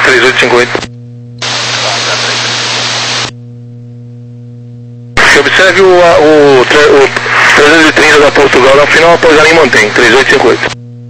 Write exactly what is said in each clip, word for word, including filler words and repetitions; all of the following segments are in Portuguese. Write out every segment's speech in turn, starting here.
três oito cinco oito. Observe o, o, o trezentos e trinta da Portugal na final, após ela em mantém, três oito cinco oito.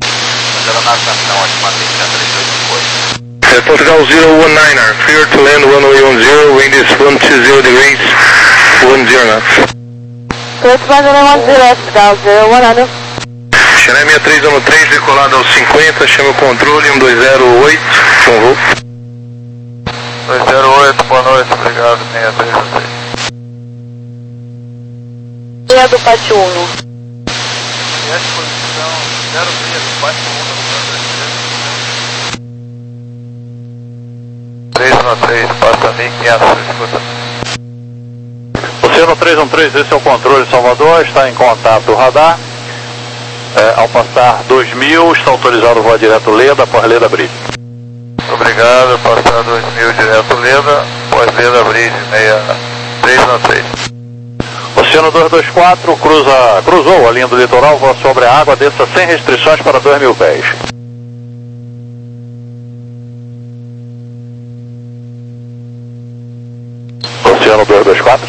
É, Portugal zero one niner, clear to land runway one zero, wind is one two zero degrees, one zero knots. Clear to land runway one zero, Portugal zero one niner. Chennai sessenta e três um três, decolado aos cinquenta, chama o controle, um dois zero oito, com voo. dois zero oito, boa noite, obrigado, sessenta e três um três. Linha do pátio um. Linha de posição zero seis do pátio um. três um três, passa mil e quinhentos, escuta. Oceano três um três, esse é o controle Salvador, está em contato o radar. É, ao passar dois mil, está autorizado o voo direto Leda, após Leda Bridge. Obrigado, passar dois mil direto Leda, após Leda Bridge, três um três. Oceano dois dois quatro, cruza, cruzou a linha do litoral, voa sobre a água, desça sem restrições para dois mil pés. Oceano dois dois quatro.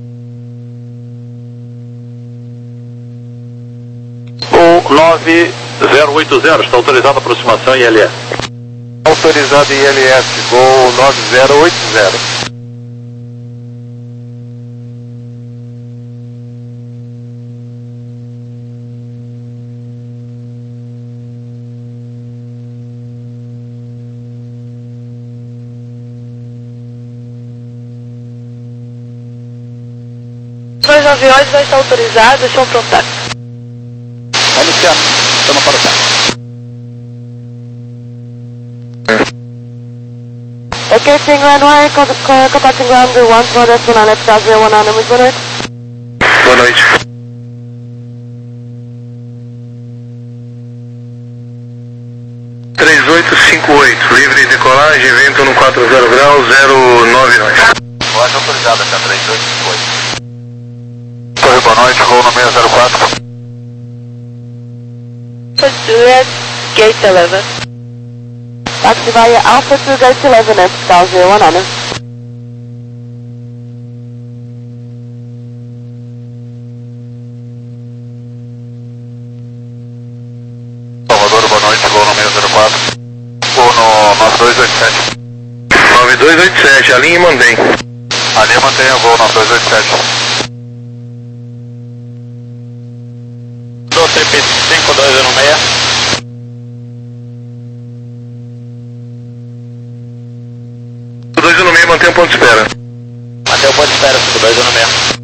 O nove zero oito zero, está autorizado a aproximação I L S. Autorizado I L S, Gol nove zero oito zero. Dois aviões já estão autorizados, deixam prontar. Vai iniciar, chama para o carro. Ok, King Runway, contacting ground one for this one, Alex zero one nine, muito boa noite. Boa noite. três oito cinco oito, livre de decolagem, vento no quatro zero graus, zero nove nove. Colagem autorizada, cá, três oito cinco oito. Oi, boa noite, voo no seis zero quatro. Juliet, gate eleven. Taxi via Alpha to gate eleven, Portugal zero one niner. Salvador, boa noite, voo no seis zero quatro. Voo no nove dois oito sete. nove dois oito sete, a linha mantém. A linha mantém o voo nove dois oito sete. Do T P cinco dois zero seis. dois um seis, mantém o ponto de espera. Até o ponto de espera, cinco dois zero seis.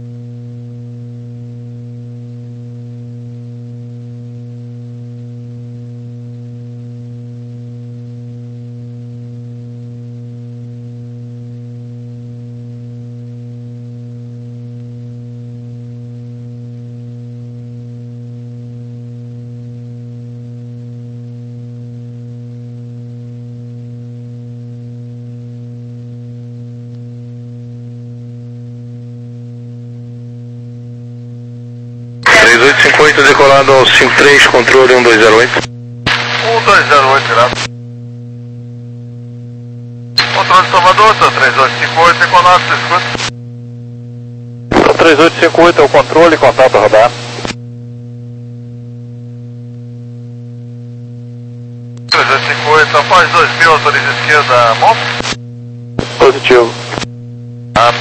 três oito cinco oito, decolado ao cinco três, controle um dois zero oito. um dois zero oito, graças. Controle de Salvador, seu três oito cinco oito, decolado, você escuta? três oito cinco oito é o controle, contato radar. três oito cinco oito, após dois mil, autoriza esquerda, monte. Positivo. Ah.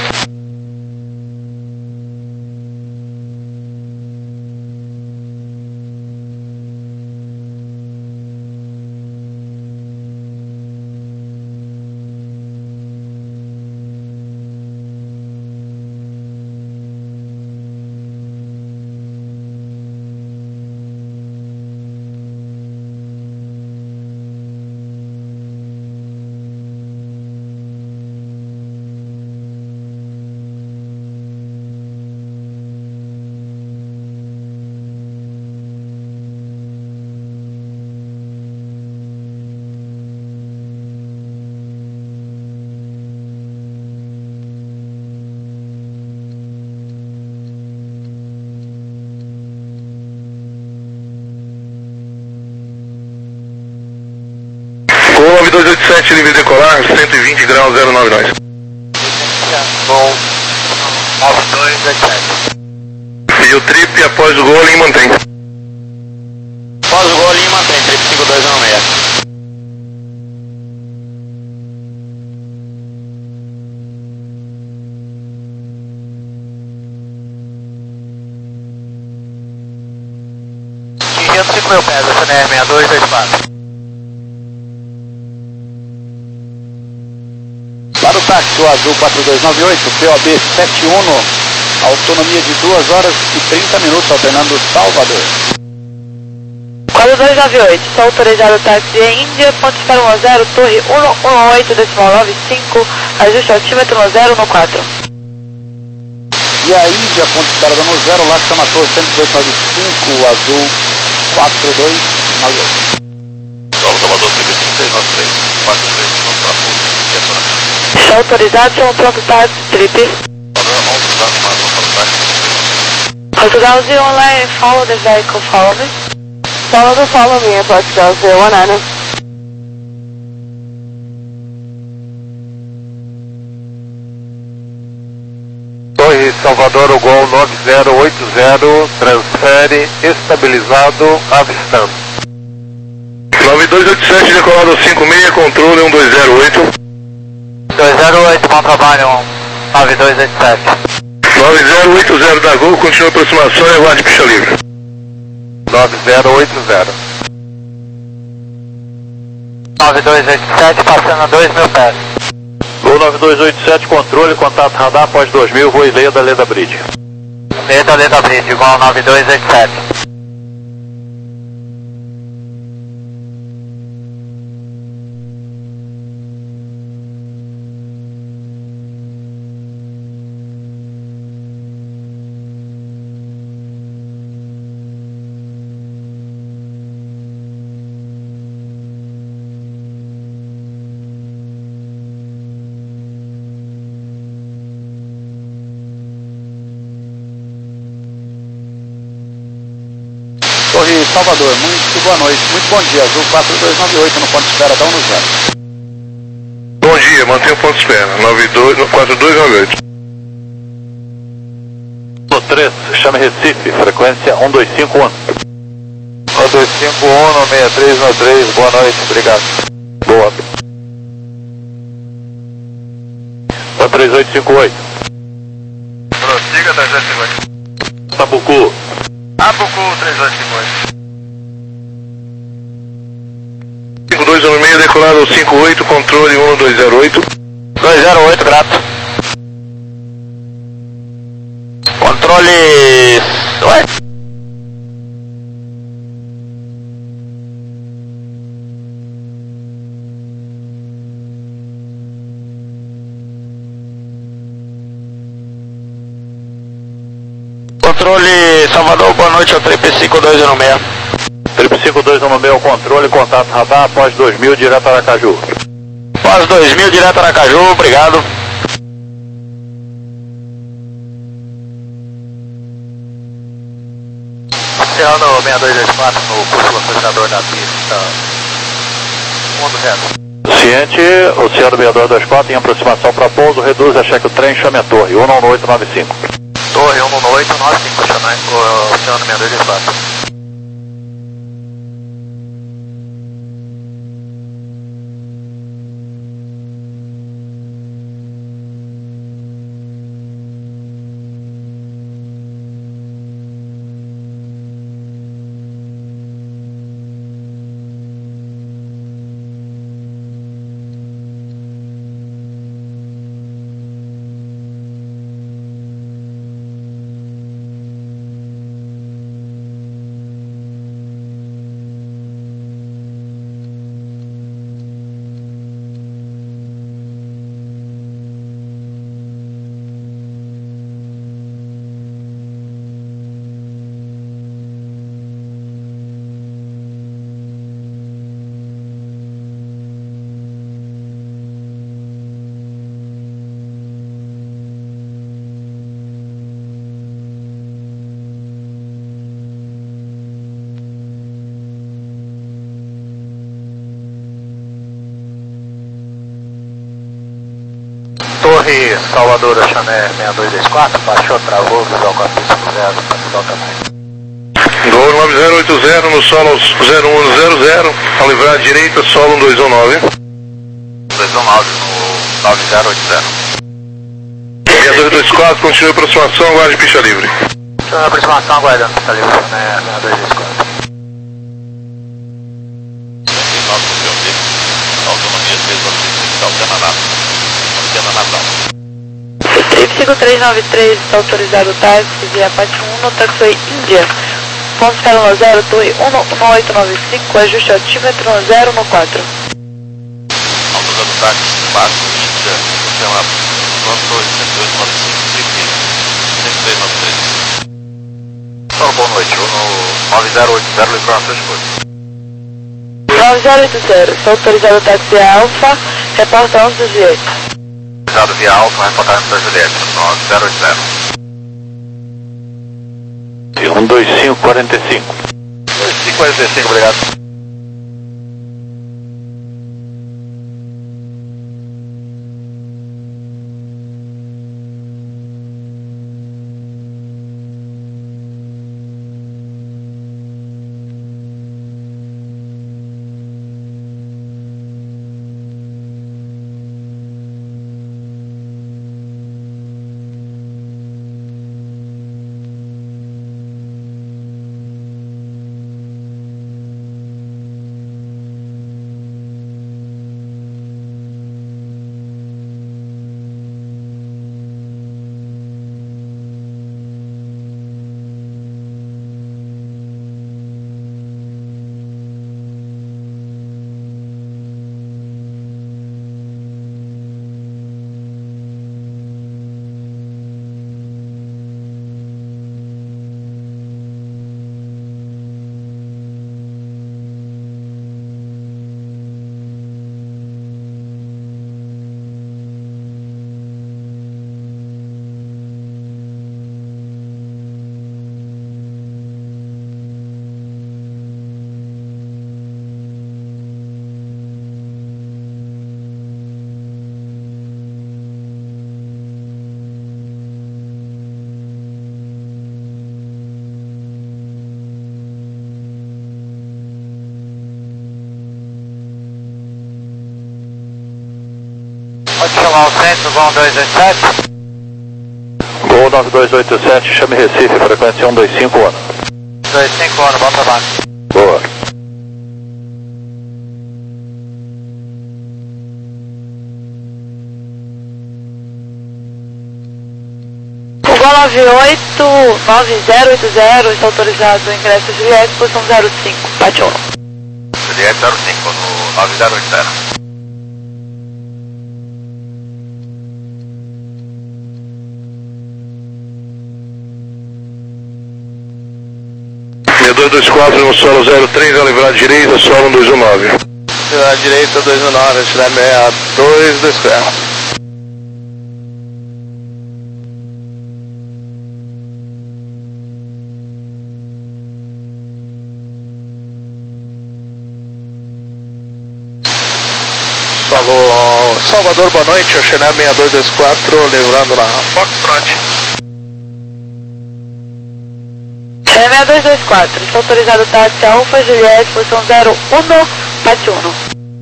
dois oito sete, livre decolar, cento e vinte graus, zero nove nós. Bom, nove dois oito sete. Fio trip após o gol e mantém. Após o gol, linha mantém, trip cinco dois um seis. cinco mil pés, S N R seis dois dois quatro. Para o táxi, o azul quatro dois nove oito, P O B sete um, autonomia de duas horas e trinta minutos, alternando Salvador. quatro dois nove oito, está autorizado o táxi em Índia, ponto para um zero, torre cento e dezoito, decimal nove cinco, ajuste altímetro zero um quatro. E a Índia, ponto de espera dando zero, lá chama torre cento e dezoito nove cinco, azul quatro dois nove oito. Salvador, trinta e seis nove três, quatro três, vamos para Público. Está autorizado, chama pronto táxi, trip. Portugal zero online, follow the vehicle, follow me. Follow the follow me, Portugal zero one nine. Torre Salvador, o Gol nove zero oito zero, transfere, estabilizado, avistando. nove dois oito sete, decolado cinco seis, controle um dois zero oito. dois zero oito, bom trabalho, nove dois oito sete. nove zero oito zero da Gol, continua a aproximação e aguarde pista livre. nove zero oito zero. nove dois oito sete, passando a dois mil pés. Gol nove dois oito sete, controle, contato radar após dois mil, voo Leda, Leda Bridge. Leda, Leda Bridge, igual nove dois oito sete. Torre Salvador, muito boa noite, muito bom dia, azul quatro dois nove oito, no ponto de espera, dá um no zero. Bom dia, mantenha o ponto de espera, nove dois quatro dois nove oito. No três, chame Recife, frequência um dois cinco um. um dois cinco um, seis três nove três, boa noite, obrigado. Boa. um três oito cinco oito. Prossiga, três oito cinco oito. Tabucu. Abucu, três oito cinco oito. cinco dois um seis, decolado cinco oito, controle um dois zero oito. dois zero oito, grato. Controle... Ué? Controle Salvador, boa noite, é o trip cinco dois um seis. Trip cinco dois um seis, controle, contato radar após dois mil, direto a Aracaju. Após dois mil, direto a Aracaju, obrigado. Oceano seis dois dois quatro, no curso localizador da pista. Mundo reto. Ciente, Oceano seis dois dois quatro, em aproximação para pouso, reduz a cheque o trem, chame a torre, um nove oito nove cinco. Torre um nove oito nove cinco, chamar o Oceano seis dois dois quatro. Torre Salvador, Chané seis dois dois quatro, baixou, travou, visual com a pista do zero, para mudar o tamanho. Gol nove zero oito zero no solo zero um zero zero, ao livrar à direita, solo um dois um nove. dois um nove no nove zero oito zero. seis dois dois quatro, continue a aproximação, aguarde pista livre. Continue a aproximação, aguardando pista livre, Chané seis dois dois quatro. cinco três nove três, está autorizado o táxi via Pátio um no taxi Índia. Ponto escala zero, torre um um oito nove cinco, ajuste altímetro zero um quatro. Autorizado o táxi, Pátio Índia, sistema torre cento e dois nove cinco, cento e três nove três. Só boa noite, no nove zero oito zero, livrou a sua escolha. nove zero oito zero, está autorizado o táxi via Alfa, reporta onze do Juliette. Autorizado via Alfa, reportagem da Juliette, nove zero oito zero. um dois cinco quatro cinco. dois cinco quatro cinco, obrigado. Pode chamar o centro, Gol dois dois sete. Gol nove dois oito sete, chame Recife, frequência um dois cinco ano. dois cinco ano, bom trabalho. Boa. O Gol nove oito nove zero oito zero, está autorizado o ingresso Juliette, posição zero cinco, Pátio um. Juliette zero cinco no nove zero oito zero. seis dois dois quatro no solo zero três, ao livrar à direita, solo um dois um nove. À direita dois um nove, seis dois dois quatro. Falou, Salvador, boa noite, o Chanel seis dois dois quatro, livrando na Foxtrot. seis dois dois quatro, está autorizado o táxi Alfa Juliette, posição zero um, Pátio um.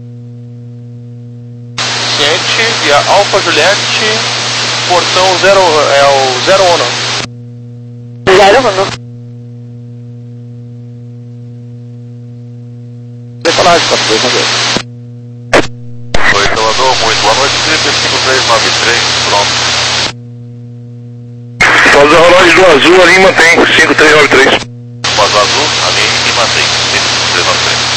Ciente, via Alfa Juliette, portão zero, é o zero um. zero um. Decolagem, quatro dois nove. Oi, Salvador, muito boa noite, Felipe cinco três nove três, pronto. Faz a rolagem do azul ali e mantém cinco três nove três. Faz o azul, ali e mantém cinco três nove três.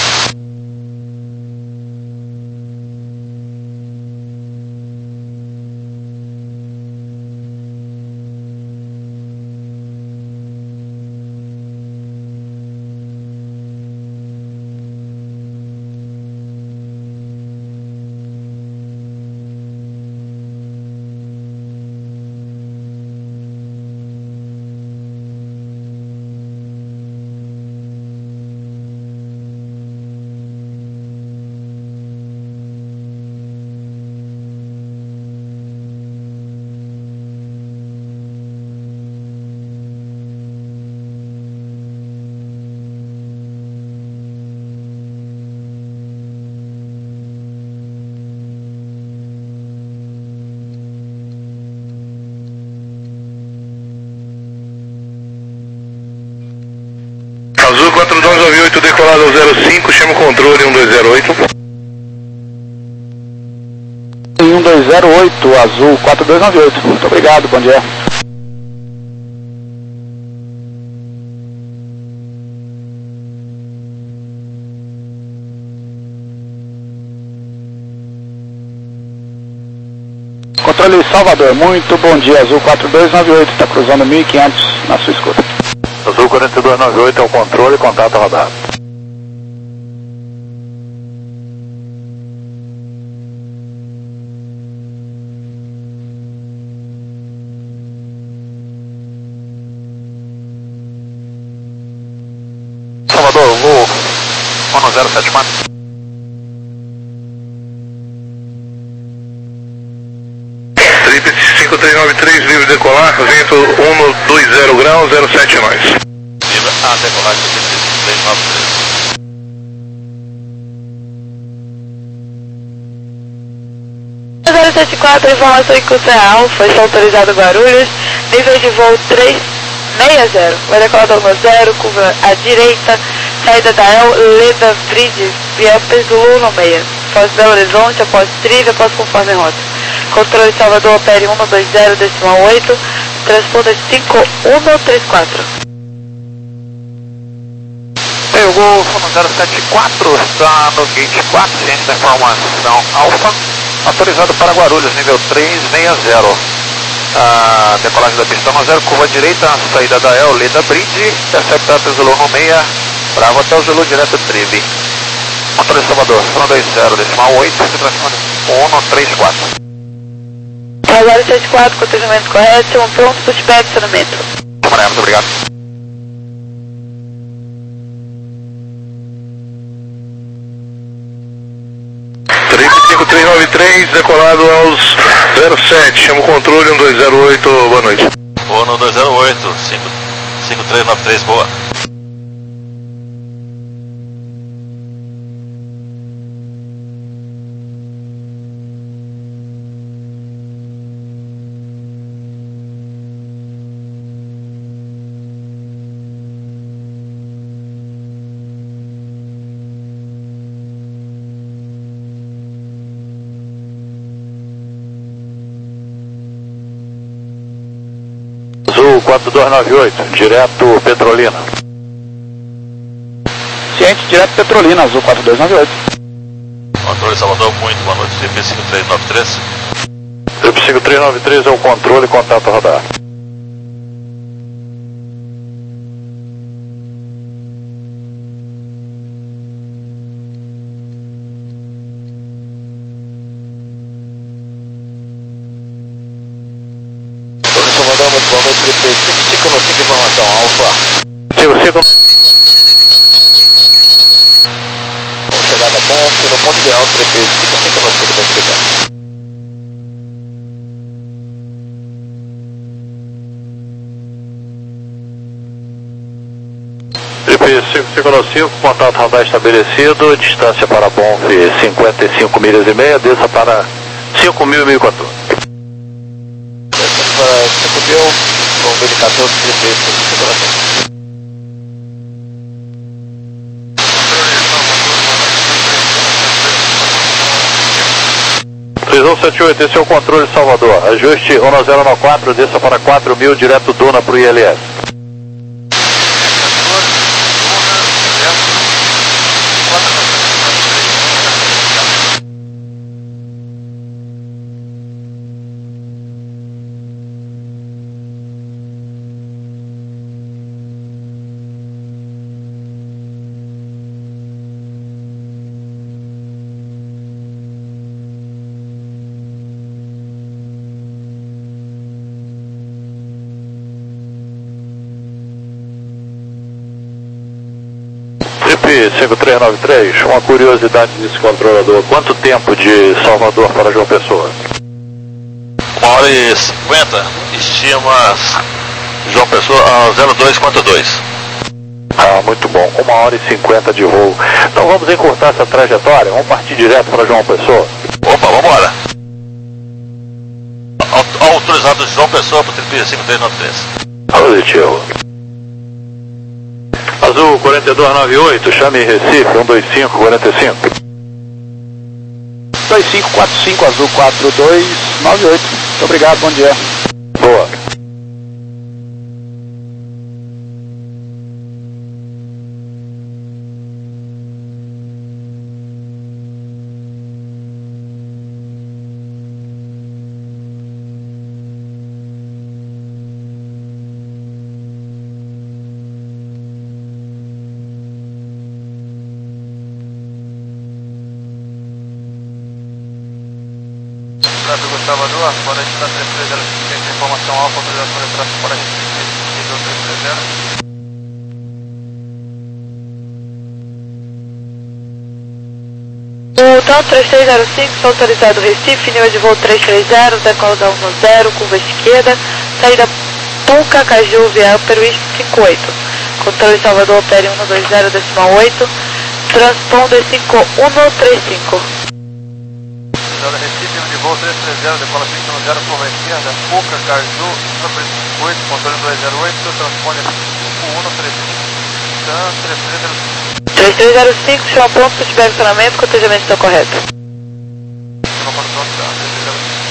decolado ao zero cinco, chama o controle um dois zero oito. um dois zero oito, azul quatro dois nove oito. Muito obrigado, bom dia. Controle Salvador, muito bom dia, azul quatro dois nove oito, está cruzando mil e quinhentos na sua escuta. Azul quatro dois nove oito é o controle, contato rodado. Salvador, voo um zero sete quatro. Trip cinco três nove três, livre decolar, vento um dois zero graus, zero sete nós. Livre a decolar de cinco três nove três. zero sete quatro, informação em curso real, foi só autorizado Guarulhos, nível de voo três seis zero, vai decolar do zero, curva à direita, saída da El Leda Bridge, via Zulu no meia, após Belo Horizonte, após Trilha, após conforme rota. Controle Salvador, opere um dois zero, decimal oito, transponder cinco um três quatro. O Gol zero sete quatro está no gate quatro, ciente da informação Alfa, autorizado para Guarulhos, nível três seis zero. A decolagem da pista no zero, curva direita, saída da El Leda Bridge, interceptar Zulu no meia, Bravo até o Zulu direto Tribe. Controle Salvador, um dois zero, decimal oito, um três quatro. zero sete quatro, contenimento correto, um pronto, pushback, acionamento. Muito obrigado. Trip cinco três nove três, decolado aos zero sete, chama o controle um dois zero oito, boa noite. Voo no dois zero oito, cinco três nove três, boa. Azul quatro dois nove oito, direto Petrolina. Ciente, direto Petrolina, azul quatro dois nove oito. Controle Salvador, muito boa noite, C P cinco três nove três. C P cinco três nove três é o controle, contato rodar. Salvador, muito boa noite, C P cinco cinco cinco, informação Alfa. cinco cinco. Chegada bom, no ponto ideal, C P cinco cinco cinco, bem obrigado. C P cinco cinco cinco, contato radar estabelecido, distância para Bonf cinquenta e cinco milhas e meia, desça para cinco mil e mil e quatorze. cinco mil, com mil e quatorze, C P cinco cinco cinco. três um sete oito, esse é o controle Salvador. Ajuste um zero nove quatro, desça para quatro mil, direto Duna para o I L S. cinco três nove três, uma curiosidade desse controlador, quanto tempo de Salvador para João Pessoa? Uma hora e cinquenta, estima João Pessoa a zero dois quatro dois. Ah, muito bom, uma hora e cinquenta de voo. Então vamos encurtar essa trajetória, vamos partir direto para João Pessoa. Opa, vamos embora. Autorizado João Pessoa para o cinco três nove três. Positivo. Azul quarenta e dois noventa e oito, chame Recife, um dois cinco quarenta e cinco. dois cinco quatro cinco, azul quatro dois nove oito. Muito obrigado, bom dia. Boa. Gustavo Ador, fora de três três zero cinco, informação alfa, autorização de tráfego fora de três três zero. O TAM três três zero cinco, está autorizado Recife, nível de voo três três zero, decola da um zero, curva esquerda, saída Puca, Caju, via Upper West cinco oito. Controle Salvador, opere um dois zero, decimal oito, transponder cinco um três cinco. Recife, de voo três três zero, decola cinco um zero, curva esquerda, Puca, Caju, Upper cinco oito, controle dois zero oito, transponder cinco um três cinco. TAM três três zero cinco. três três zero cinco, chama pronto, se tiver acionamento, cotejamento está correto. Chama pronto, TAM três três zero cinco.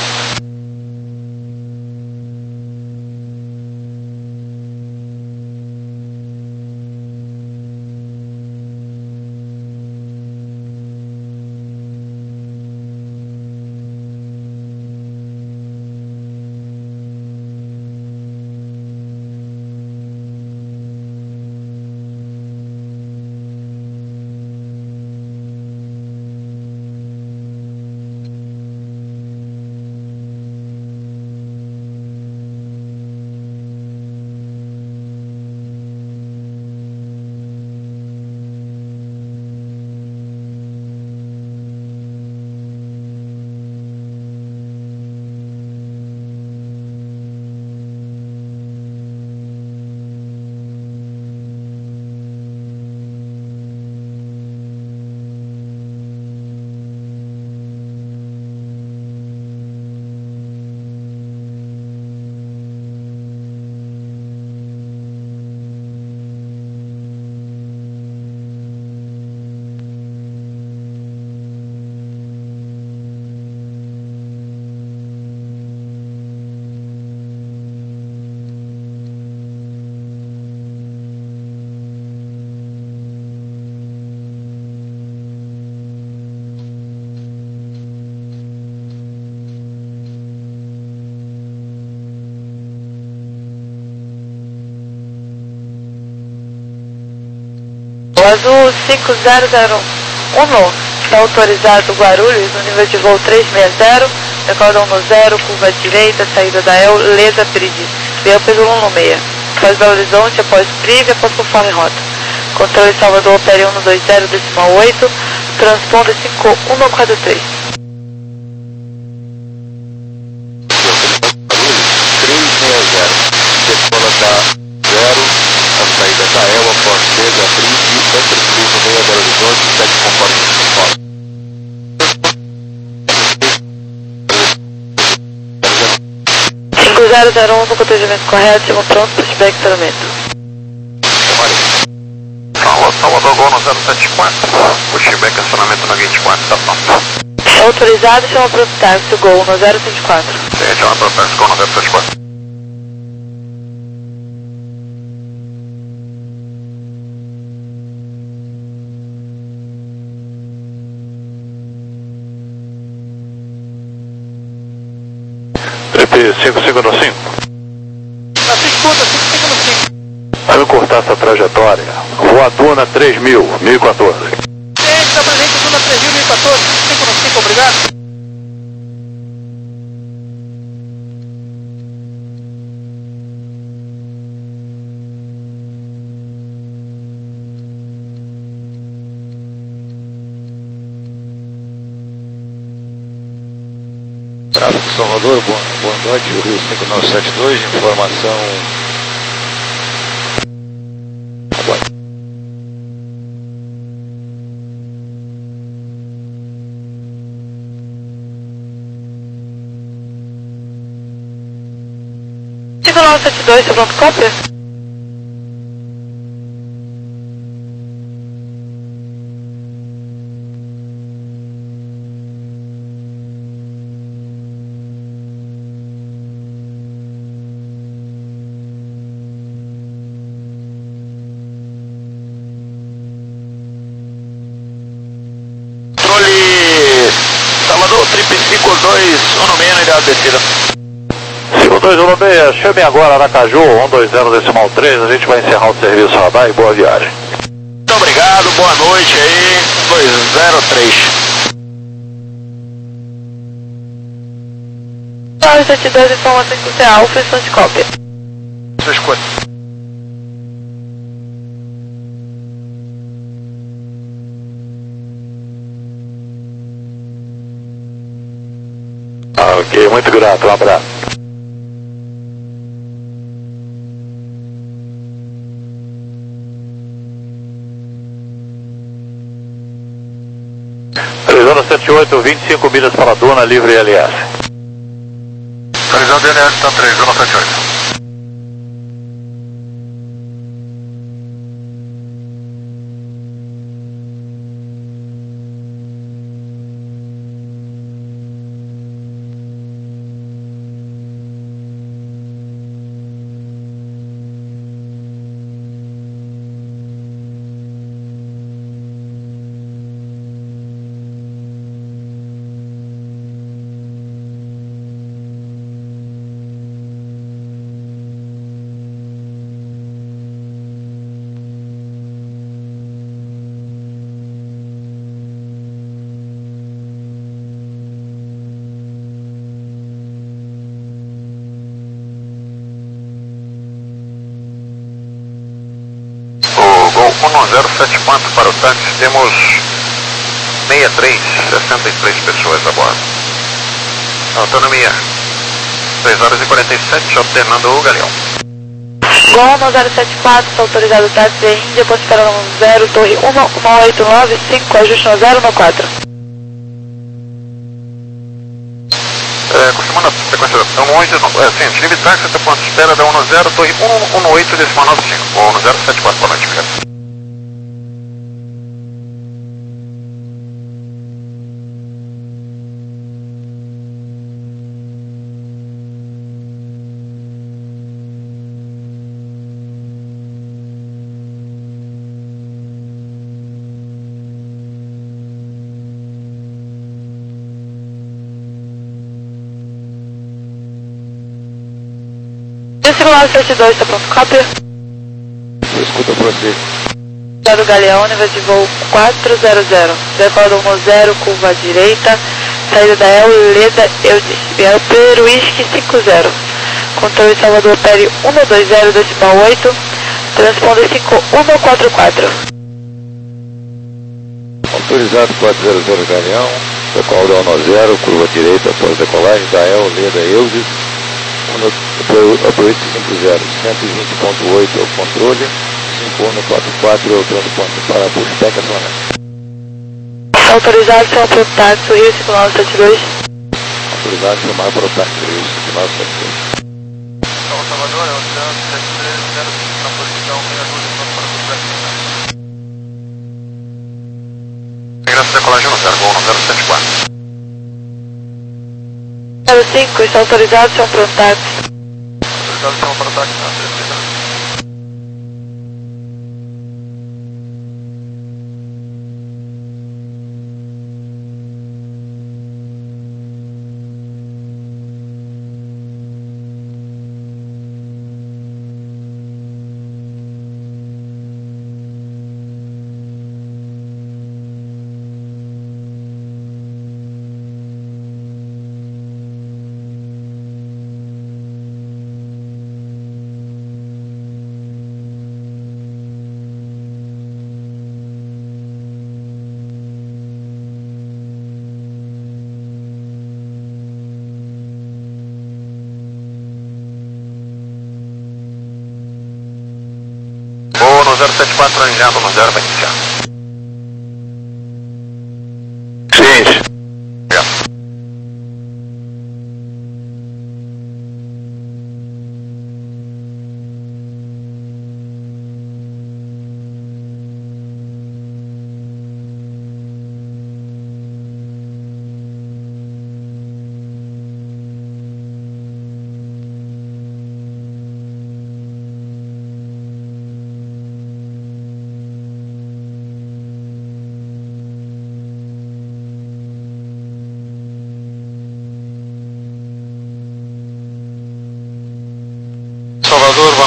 O azul cinco zero zero um está autorizado Guarulhos, no nível de voo três seis zero, decola um zero, curva direita, saída da El, Lesa Peridi, veio pelo um seis. Após Belo Horizonte, após Prive, após conforme rota. Controle Salvador, opere um dois zero, decimal oito, transponder cinco um quatro três. três seis zero, decola da zero, a saída da El, após Lesa Prive, Upper Cruz, no meio Belo Horizonte, sete conforme conforme. cinco zero zero um no cotejamento correto, chama pronto para estiver equipamento. Salvador Gol no zero sete quatro, o Chibek acionamento no vinte e quatro, está pronto. Autorizado, chama pronto táxi Gol no zero sete quatro. Sim, chama pronto táxi Gol no zero sete quatro. cinco cinco no cinco. Assim escuta, cinco cinco no cinco. Vai me cortar essa trajetória. Voa Duna três mil, mil e quatorze. Gente, está presente Duna três mil, mil e quatorze, cinco cinco no cinco, obrigado. Tráfego Salvador, boa, boa noite, Rio cinco nove sete dois, informação. Agora. cinco nove sete dois, seu pronto cópia? Azul, trip cinco dois um seis na ideal de descida. cinco dois um seis, chame agora Aracaju, um dois zero decimal três, a gente vai encerrar o serviço radar e boa viagem. Muito obrigado, boa noite aí, dois zero três. nove sete dois, informação que você é Alfa e fonte cópia. Sua escolha. Ah, ok, muito grato, um abraço. Arizona sete oito, vinte e cinco milhas para a Duna, livre L S. Arizona D N S, tá três, zona sete oito. um zero sete quatro para o táxi, temos sessenta e três, sessenta e três pessoas a bordo. Autonomia três horas e quarenta e sete, alternando o Galeão. Gol um zero sete quatro, autorizado táxi da Índia, posto para um zero, torre um oito nove cinco, ajuste no zero no quatro. É, confirmando a frequência da um oito, é, sim, desligue táxi até ponto de espera da um zero, torre um oito decimal nove cinco, um zero sete quatro, boa noite, obrigado. cinco nove sete dois, está pronto, cópia. Escuta por você. Do Galeão, nível de voo quatro zero zero. Decola um zero, curva à direita. Saída da El Leda El Peruísque cinco zero. Controle Salvador Peri um dois zero decimal oito. Transponder cinco um quatro quatro. Autorizado quatro zero zero Galeão. Decola da um zero, curva à direita após decolagem da El Leda Eudes. Operate cinco zero, cento e vinte ponto oito é o controle, cinco um quatro quatro é o transporte para Bushback Atlanta. Autorizado chamar para o táxi Rio cinco nove sete dois. Autorizado chamar para o táxi Rio cinco nove sete dois. Então, Salvador, é o sete três zero cinco na posição seis dois para Bushback Atlanta. Ingresso de decolagem no zero, voo no zero sete quatro. zero cinco, está autorizado chamar para o táxi. Autorizado chamar para o táxi, na três três zero. Voo no zero sete quatro, alinhado no zero, vai iniciar. Ciência. Obrigado.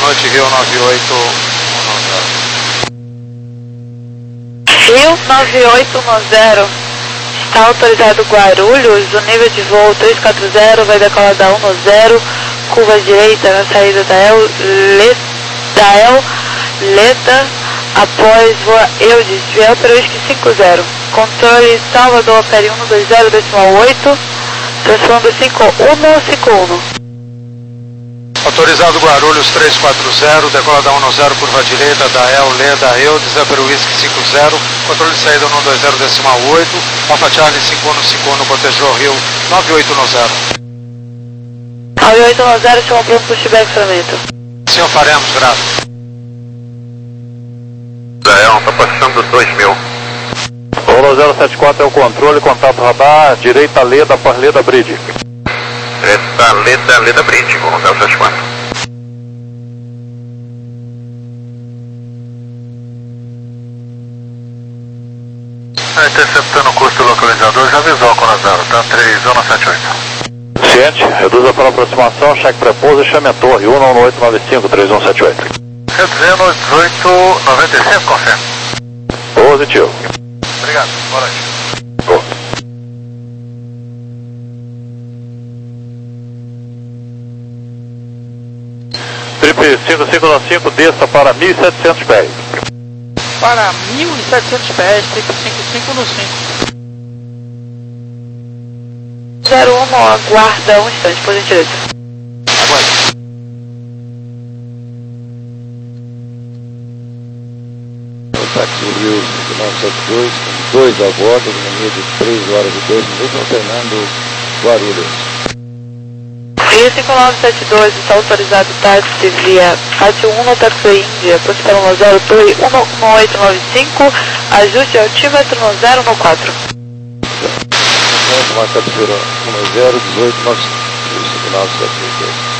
noite, Rio nove oito um zero. Rio nove oito um zero. Está autorizado Guarulhos, o nível de voo três quatro zero, vai decolar da um zero, curva direita na saída da El, Le, da El Leda, após voa Eudes, Viel para Whisky cinco zero. Controle Salvador, Peri um dois zero, decimal oito, transformando cinco um cinco um. Autorizado Guarulhos três quatro zero, decola da um zero, curva direita da El Leda, Eudes, Upper Whisky cinco zero, controle de saída um dois zero, decimal oito, Alpha Charlie cinco um cinco um, cotejou Rio nove oito um zero. nove oito um zero, chama pronto para o pushback ferramenta. Sim, faremos, grato. Israel, está passando dos dois mil. Polo zero sete quatro é o controle, contato radar, direita Leda, após Leda Bridge. Direita Leda, Leda Bridge, Polo zero sete quatro. Interceptando o custo do localizador, já avisou a Cona Zero, tá? três zero sete oito. Ciente, reduza para aproximação, cheque prepouso e chame a torre, um nove oito nove cinco três um sete oito. Reduzindo dezoito noventa e cinco, confirma. Positivo. Obrigado, boa noite. Boa. Trip cinco cinco nove cinco, desça para mil e setecentos pés. Para mil e setecentos pés, trip cinco cinco no cinco. zero um, aguarda um instante, por gentileza. Aguarde. Táxi Rio cinco nove sete dois, com dois a bordo, no de três horas e dois minutos, alternando Guarulhos. Rio cinco nove sete dois, está autorizado táxi via Rádio um no táxi Índia, prosperão no zero, torre um um oito nove cinco, ajuste altímetro no zero no quatro. Marca de zero um zero, dezoito nove cinco nove sete dois.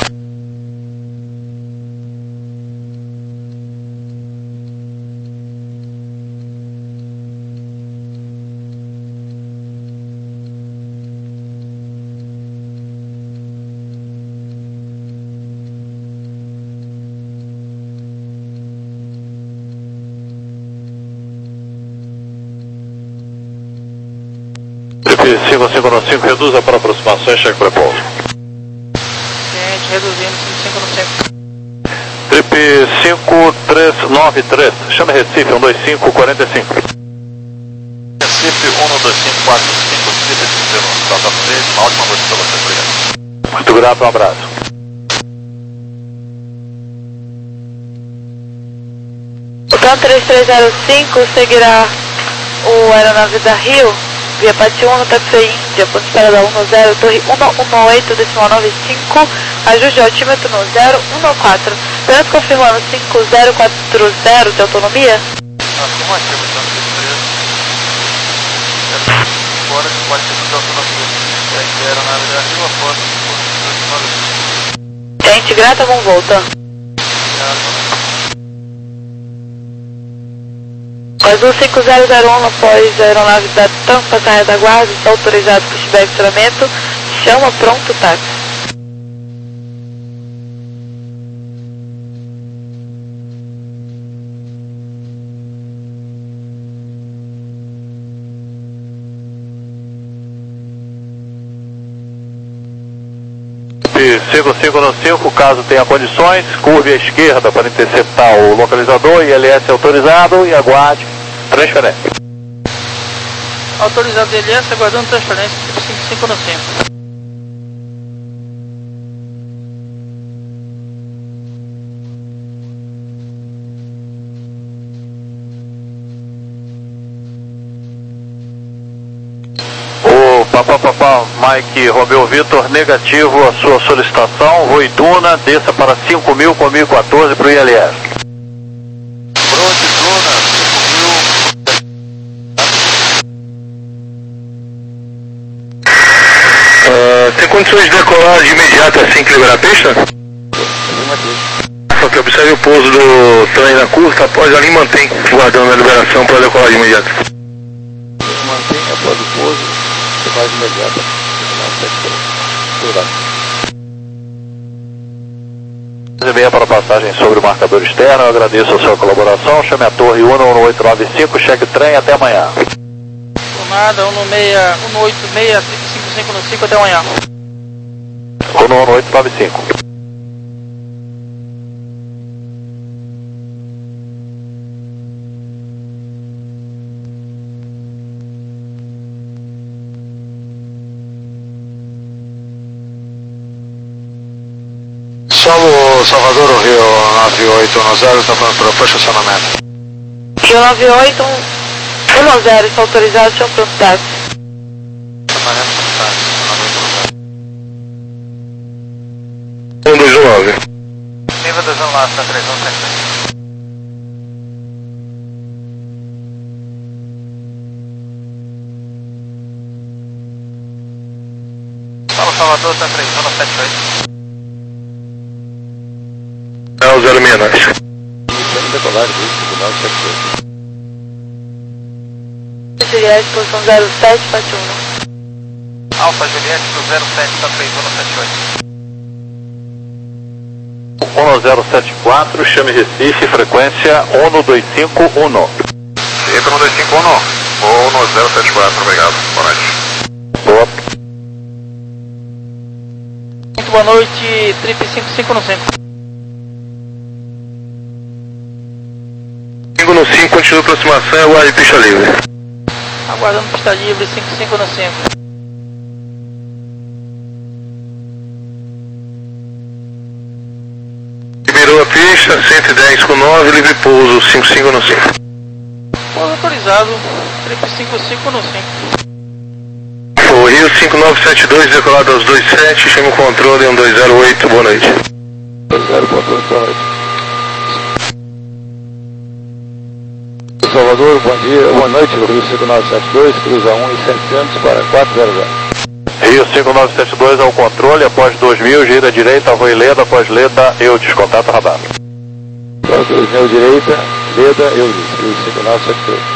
cinco cinco nove cinco, reduza para aproximação e cheque prepouso. Gente, reduzindo cinco cinco no cinco. Trip cinco três nove três, chame Recife um dois cinco quatro cinco. Recife um dois cinco quatro cinco, Recife de Santa Fe, uma ótima noite para você, obrigado. Muito grato, um abraço. O T A M três três zero cinco seguirá o aeronave da Rio via Pati um no táxi Índia, ponto de parada um zero, torre um um oito, decimal nove cinco, ajuste de altímetro no zero um quatro. Apenas confirmando cinco zero quatro zero de autonomia? Afirmativo, então, três. Fora que pode ter de autonomia. É a aeronave da Rio após o Gente, grata, vamos voltar. Azul cinco zero zero um, após a aeronave da Tampa, Serra da Guarda, está autorizado para pushback treinamento, chama pronto táxi. cinco cinco nove cinco, caso tenha condições, curve à esquerda para interceptar o localizador, I L S autorizado e aguarde transferência. Autorizado I L S, aguardando transferência, cinco cinco no cinco. Papá, papá, Mike Romeu Vitor, negativo a sua solicitação, Rui Duna, desça para cinco mil com mil e quatorze para o I L S. Bronze Duna, cinco mil. Uh, tem condições de decolar de imediato assim que liberar a pista? Só que observe o pouso do trem na curta, após ali mantém guardando a liberação para decolar de imediato. Mantém após o pouso. Mais imediata. e meia para passagem sobre o marcador externo. Eu agradeço a sua colaboração. Chame a torre Uno um oito nove cinco, cheque trem, até amanhã. Por nada, um oito seis cinco cinco no cinco, até amanhã. Uno um oito nove cinco. Solo Salvador, o Rio nove oito um zero, está pronto para o estacionamento. Rio nove oito um zero, está autorizado, seu pronto táxi. um dois um nove. Nível dois um lá, está três um sete. Fala Salvador, está três um sete oito. É o zero seis nove. Iniciando decolagem do cinco nove sete oito. Juliette, posição zero sete sete um. Alfa Juliette do zero sete, está três um sete oito. um zero sete quatro, chame Recife, frequência Uno dois cinco um. Entra no dois cinco um, ou no zero sete quatro, obrigado, boa noite. Boa. Muito boa noite, trip cinco cinco no cinco. cinco no cinco, continua a aproximação e aguarde pista livre. Aguardando pista livre, cinco cinco no cinco. Liberou a pista, cento e dez com nove, livre pouso, cinco cinco no cinco. Pouso autorizado, trip cinco cinco no cinco. O Rio cinco nove sete dois, decolado aos dois sete, chama o controle um dois zero oito, boa noite. dois zero ponto oito, boa noite. Salvador, bom dia, boa noite, Rio cinco nove sete dois, cruza um e setecentos para quatro zero zero. Rio cinco nove sete dois ao controle, após dois mil, gira à direita, Rui Leda, após Leda, Eudes, contato radar. Após dois mil, direita, Leda, Eudes, Rio cinco nove sete dois.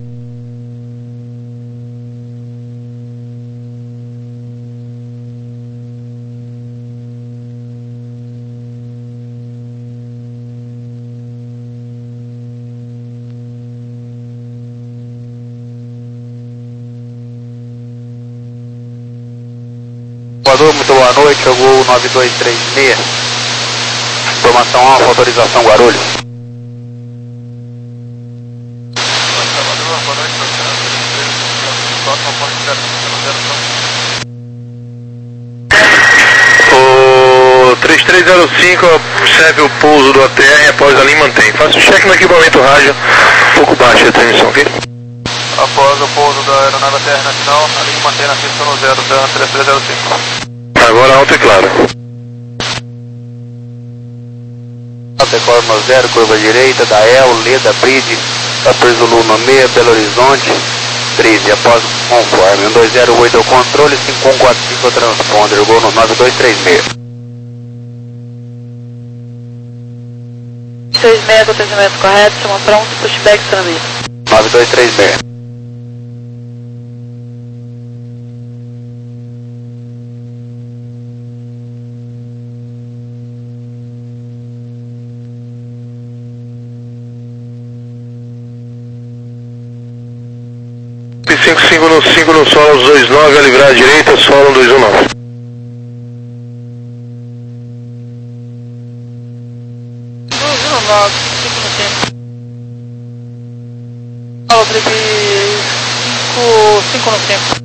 Salvador, muito boa noite, chegou o nove dois três seis. Informação alfa, autorização Guarulhos. Salvador, boa noite, O três três zero cinco observe o pouso do A T R, após ali mantém. Faça um cheque no equipamento rádio, um pouco baixa a transmissão, ok? após o pouso da aeronave A T R nacional, a linha mantém na pista no zero da três três zero cinco. Agora alto e claro. Decola no zero, curva direita, da El, Leda, Bride, quatorze Zulu no meia, Belo Horizonte, Bride, após conforme, um dois zero oito é o controle, cinco um quatro cinco é o transponder, gol no nove dois três seis. seis seis, acontecimento correto, chama pronto, pushback transmite. nove dois três seis. cinco cinco no cinco no solo dois nove, a livrar à direita, solo dois um nove. dois um nove, cinco no cinco. Solo trip cinco cinco no cinco.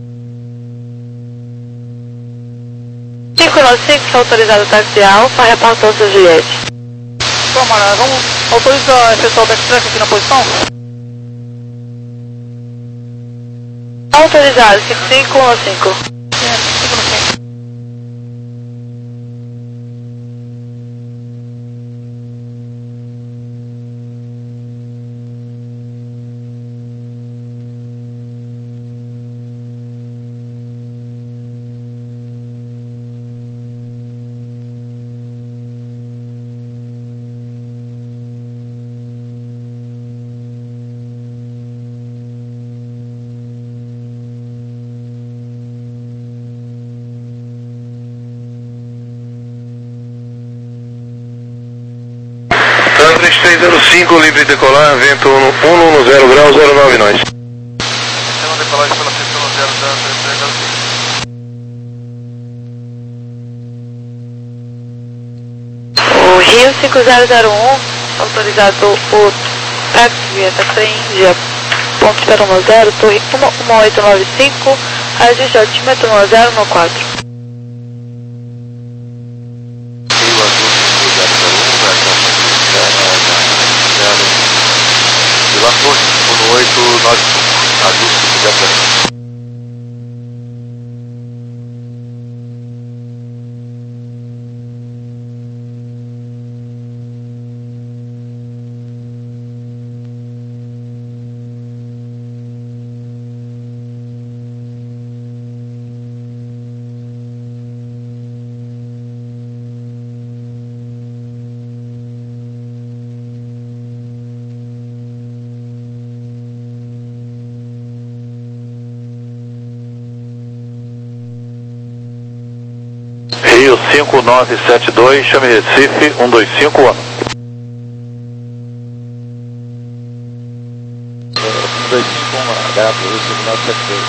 cinco no cinco, autorizado o táxi Alfa, repartou seu Juliette. Toma, vamos autorizar efetuar o backtrack aqui na posição? Autorizado, cinco cinco no cinco. cinco no cinco. três três zero cinco, livre decolar, vento um cento grau, zero nove nós. Sendo decolagem pela pista no zero zero três três zero cinco. O Rio cinco zero zero um, autorizado o táxi via Taxa Índia, ponto zero um zero, torre um oito nove cinco, ajuste altímetro um zero um quatro. Rio Azul cinco zero zero um, zero Vila Torre um oito nove cinco, Azul cinco zero zero um. Rio cinco nove sete dois, chame Recife um dois cinco ano. um dois cinco um, H P Rio cinco nove sete dois.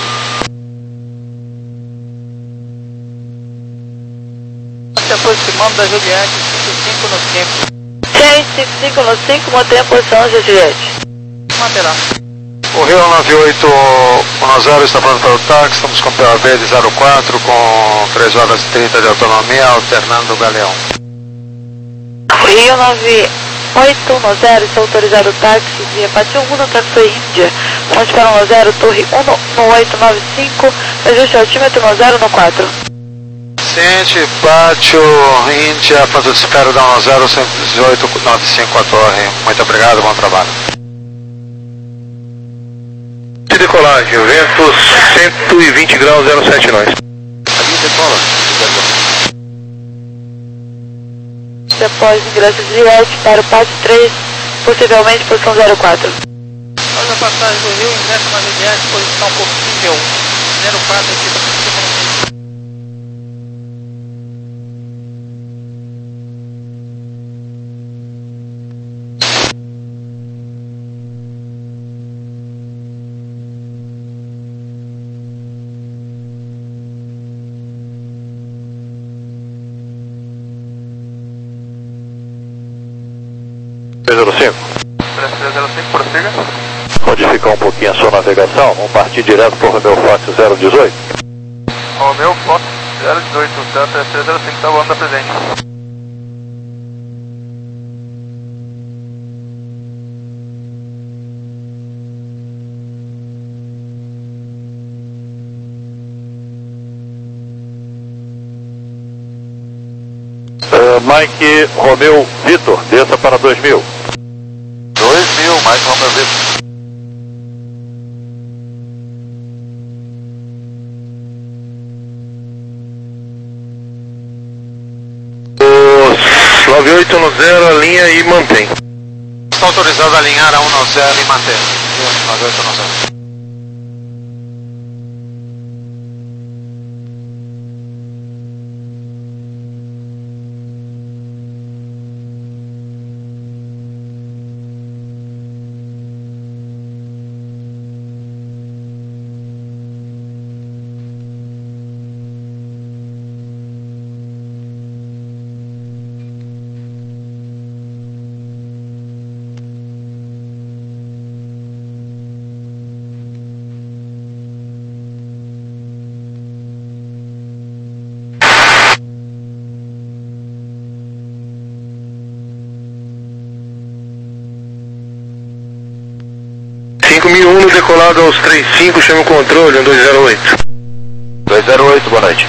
Se aproximando da Juliette, cinco cinco no cinco. Chase cinco cinco no cinco, mantém a posição, Juliette. Manterá. O Rio nove oito um zero está pronto para o táxi, estamos com P O V de zero quatro com três horas e trinta de autonomia, alternando o galeão. O Rio nove oito um zero está autorizado o táxi via Pátio um no Taxa Índia, ponte para um zero, torre um oito nove cinco, ajuste altímetro um zero um quatro. Ciente, Pátio, Índia, ponto de espera da um zero, cento e dezoito, nove cinco a torre. Muito obrigado, bom trabalho. De decolagem, vento cento e vinte graus, zero sete nós. Ali decola. Após ingresso de Juliette para o Pátio três, possivelmente posição zero quatro. Após a passagem do Rio, ingresso na Juliette, posição possível zero quatro aqui do cinco. três zero cinco. três zero cinco, prossiga. Modificar um pouquinho a sua navegação, vamos partir direto para o Romeu Fox zero dezoito. Romeu Fox zero dezoito, Delta três zero cinco, está voando da presente. Uh, Mike Romeu Vitor, desça para dois mil. dois mil, mais Romeu Vitor. Os nove oito um zero, alinha e mantém. Está autorizado a alinhar a um zero e manter. nove oito um zero. cinco mil um decolado aos trinta e cinco, chama o controle, um dois zero oito. dois zero oito, boa noite.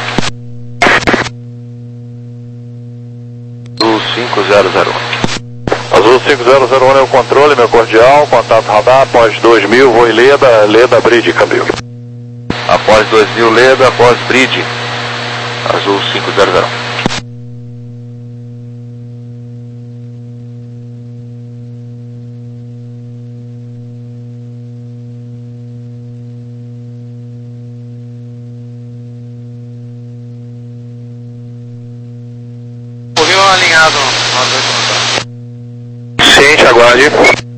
Azul cinco zero zero um. Azul cinco zero zero um é o controle, meu cordial, contato radar, após dois mil, voo em Leda, Leda Bridge, câmbio. Após dois mil, Leda, após Bridge. Azul cinco zero zero um. O Rio alinhado, nove oito um zero. Ciente, aguarde.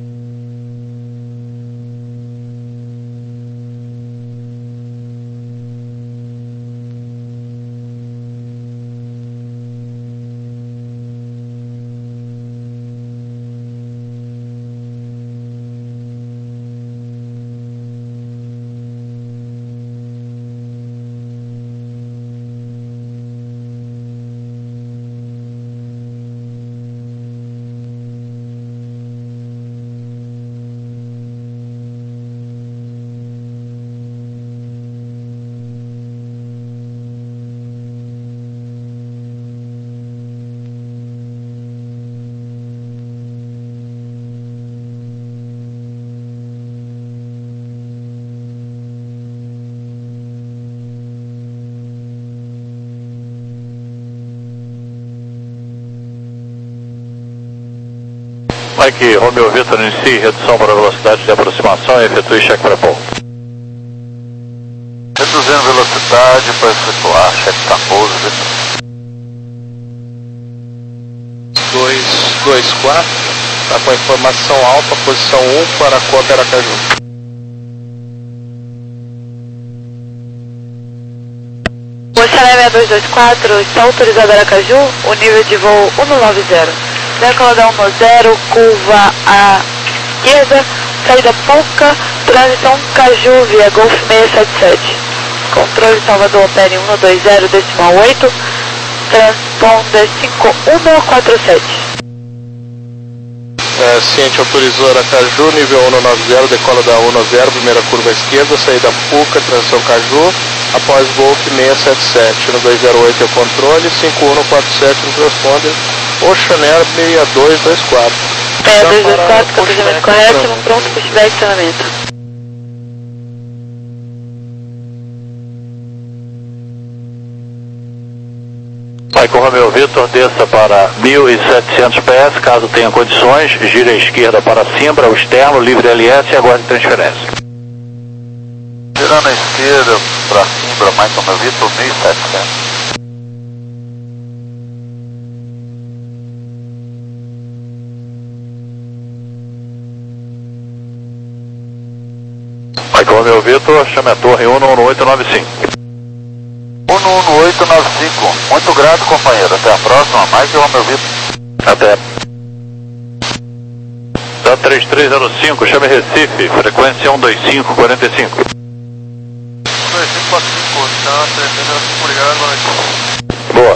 Mike Romeo Vitor, inicie redução para velocidade de aproximação e efetue cheque para pouco. Reduzindo velocidade para efetuar cheque para pouso, Vitor. dois dois quatro, está com a informação alta, posição um para a Cota Aracaju. O Chalé seis dois dois quatro está autorizado Aracaju, o nível de voo cento e noventa. Decola um zero, curva à esquerda, saída Puca, transição Caju via Golf seiscentos e setenta e sete. Controle Salvador Opere cento e vinte, decimal oito, transponder cinco um quatro sete. É, Ciente autorizou Aracaju, nível cento e noventa, decola da cento e noventa, primeira curva à esquerda, saída Puca, transição Caju, após Golf seiscentos e setenta e sete. cento e vinte e oito é o controle, cinco um quatro sete no transponder, Oceanair seis dois dois quatro. seis dois dois quatro, capacamento correto, pronto para estiver acionamento. Mike Romeo Vitor, desça para mil e setecentos pés, caso tenha condições, gira à esquerda para Simbra, o externo, livre L S e aguarde transferência. Girando à esquerda para Simbra, Mike Romeo Vitor, mil e setecentos. Mike Romeo Vitor, chame a torre um um oito nove cinco. um um oito nove cinco. Muito grato, companheiro. Até a próxima. Mike Romeo Vitor. Até. Da três três zero cinco, chame Recife, frequência um dois cinco quatro cinco. um dois cinco quatro cinco, tá? três três zero cinco, obrigado, boa noite. Boa.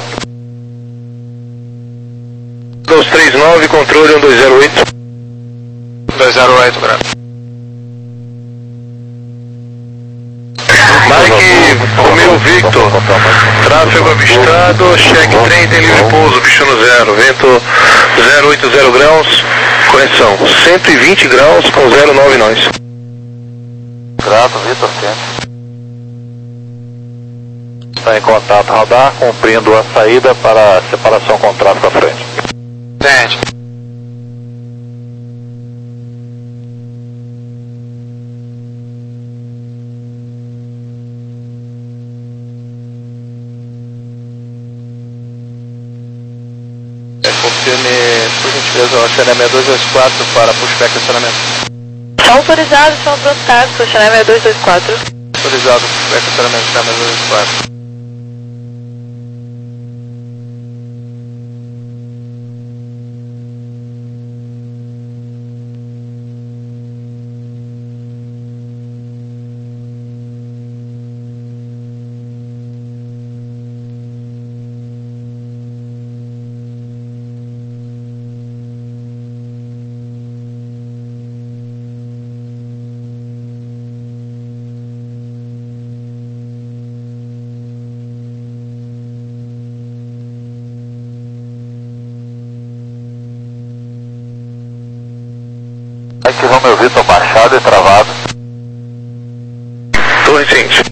dois três nove, controle um dois zero oito. dois zero oito, grato. Mike Romeo Victor, tráfego avistado, cheque trem, tem livre pouso, bicho no zero, vento zero oito zero graus, correção, cento e vinte graus com zero nove nós. Grato, Vitor, sempre. Está em contato radar, cumprindo a saída para a separação com o tráfego à frente. Entende. Confirme, por gentileza, o Oceanair seis dois dois quatro para pushback acionamento. Está autorizado, são pronto táxi, Oceanair seis dois dois quatro. Autorizado, pushback acionamento, Oceanair seis dois dois quatro. Mike Romeo Vitor, baixado e travado. Torre ciente.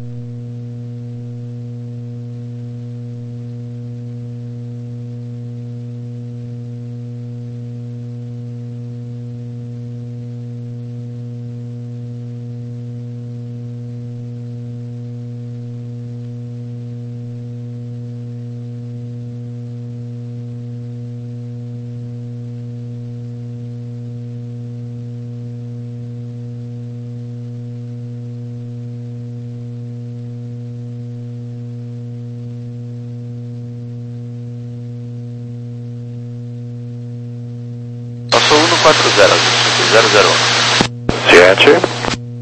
quatro zero, cinco zero zero um. Ciente.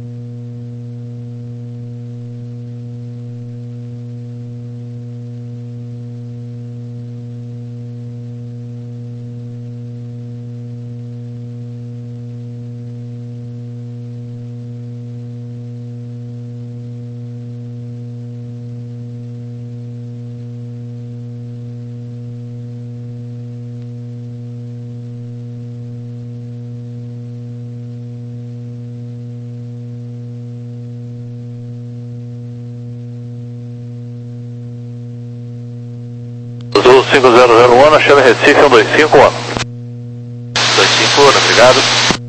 Azul cinco zero zero um, chame Recife um dois cinco um. dois cinco um, obrigado.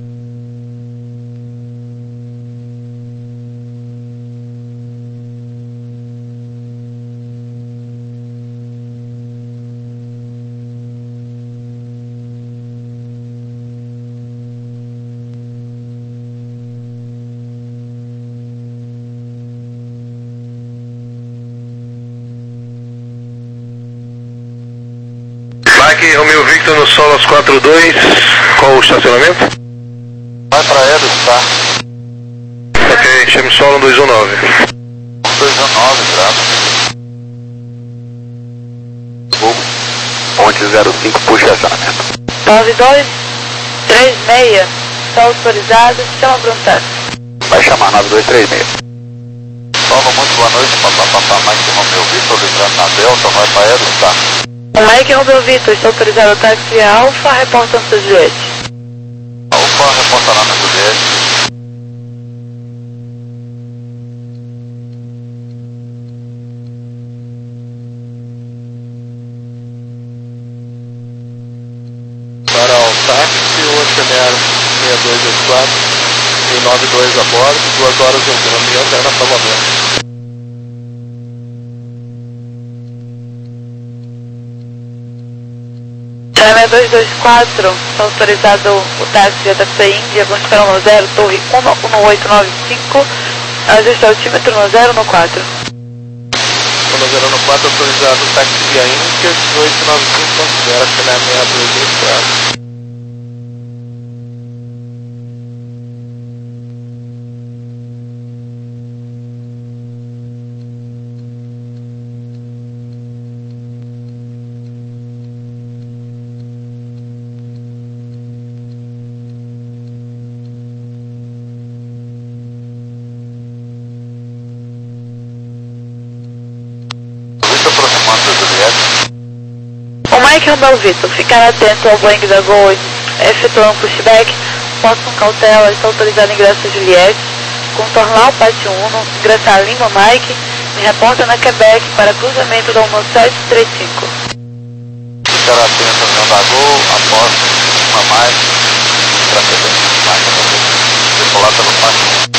Mike Romeo Victor no Solos quatro dois, qual o estacionamento? Vai pra Edos, tá? Ok, chame Solo um dois um nove. um dois um nove, grado. Google. Ponte zero cinco, puxa acionamento. nove dois três seis, está autorizado, chama para um táxi. Vai chamar nove dois três seis. Salva, muito boa noite, papapá, Mike Romeo Victor, lembrando na Delta, vai pra Edos, tá? O Mike Romeo Victor está autorizado o táxi Alfa, reportando seu Juliette. Alfa, reporta lá na Juliette. Para o táxi, o Oceaneiro seis dois dois quatro e nove dois a bordo, duas horas de autonomia até na Salvador. seis dois dois quatro, está autorizado o táxi J P Índia, vamos para um zero, torre um um oito nove cinco, ajuste altímetro no zero no quatro. um zero no quatro, autorizado o táxi via Índia, oito nove cinco, considera que ele é seis dois dois quatro. O Mike Romeo Victor, ficar atento ao Boeing da Gol, efetuando pushback, posto com cautela, está autorizado ingresso a Juliette, contornar o pátio um, ingressar a Lima Mike, me reporta na Quebec para cruzamento da um sete três cinco. Ficar atento ao avião da Gol, após uma mais, para Quebec, mais, circular pelo pátio.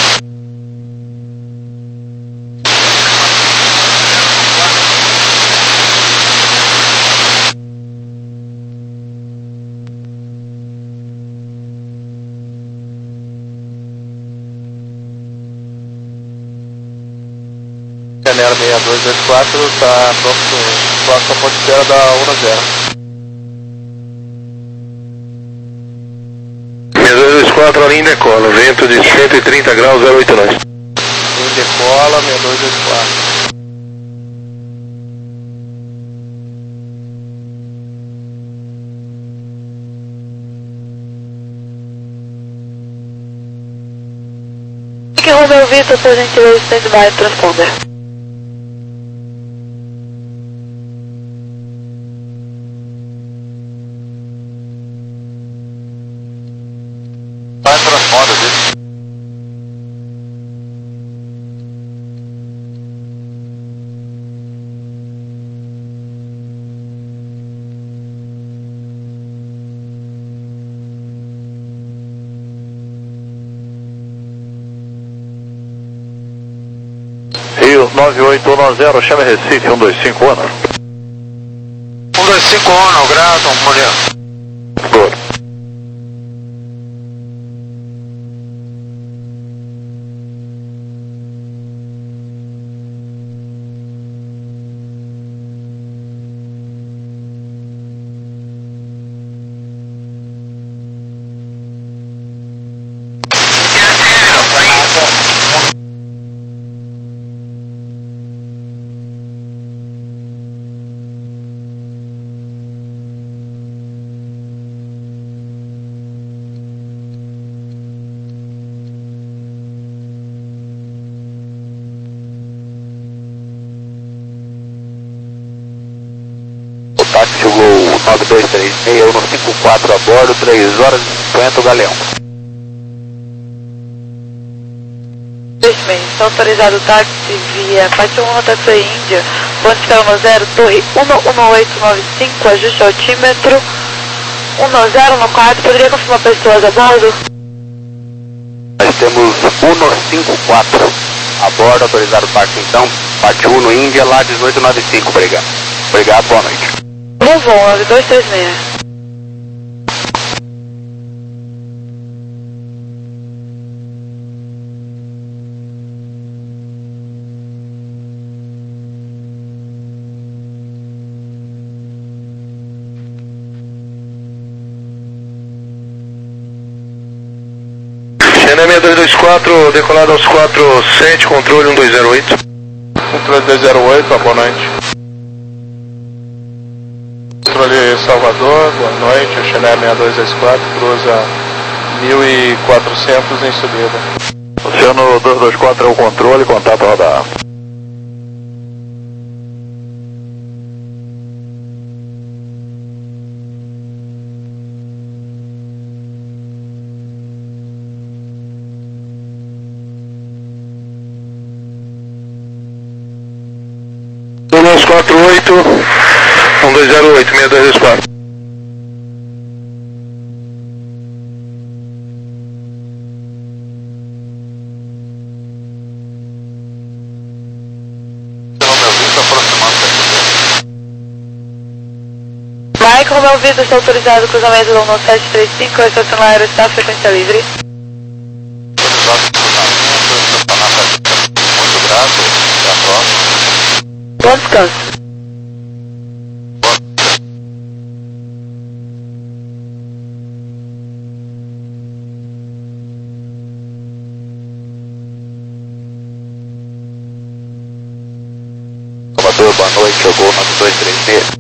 Canela seis dois dois quatro, está próximo à ponteira da um zero. seis dois dois quatro, a linha decola, vento de cento e trinta graus, zero oito nove. Linha decola, seis dois dois quatro. Mike Romeo Victor, por gentileza, stand-by, transponder. Vai transponder, viu? Rio nove oito um zero, chame Recife um dois cinco um. um dois cinco um, grado, mulher. Boa. nove dois três seis, Uno cinco quatro a bordo, três horas e cinquenta o Galeão. Está autorizado o táxi via Pátio um, Taxi Índia, ponto escala zero, torre um um oito nove cinco, ajuste altímetro um zero um quatro, poderia confirmar pessoas a bordo? Nós temos Uno cinco quatro a bordo, autorizado o táxi então, Pátio um, Índia, lá dezoito noventa e cinco, obrigado. Obrigado, boa noite. Bom voo, nove dois três seis. China seis dois dois quatro, decolado aos quatro sete, controle um dois zero oito. Controle dois zero oito, boa noite. Controle Salvador, boa noite. O China seis dois dois quatro cruza mil e quatrocentos em subida. Oceano dois dois quatro é o controle, contato radar. dois quatro oito, um dois zero oito, seis dois dois quatro. Mike, Romeu Vitor, está autorizado o cruzamento do Uno sete três cinco, a estação aérea está frequência livre. Muito grato, até a próxima. Bom descanso. Salvador, boa noite, eu vou nove dois três seis.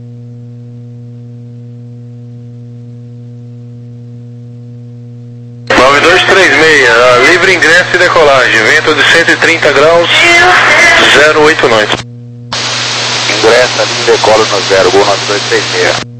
nove dois três seis, livre ingresso e decolagem, vento de cento e trinta graus, zero oito nove. Ingressa, linha decola no zero, Gol nove dois três seis.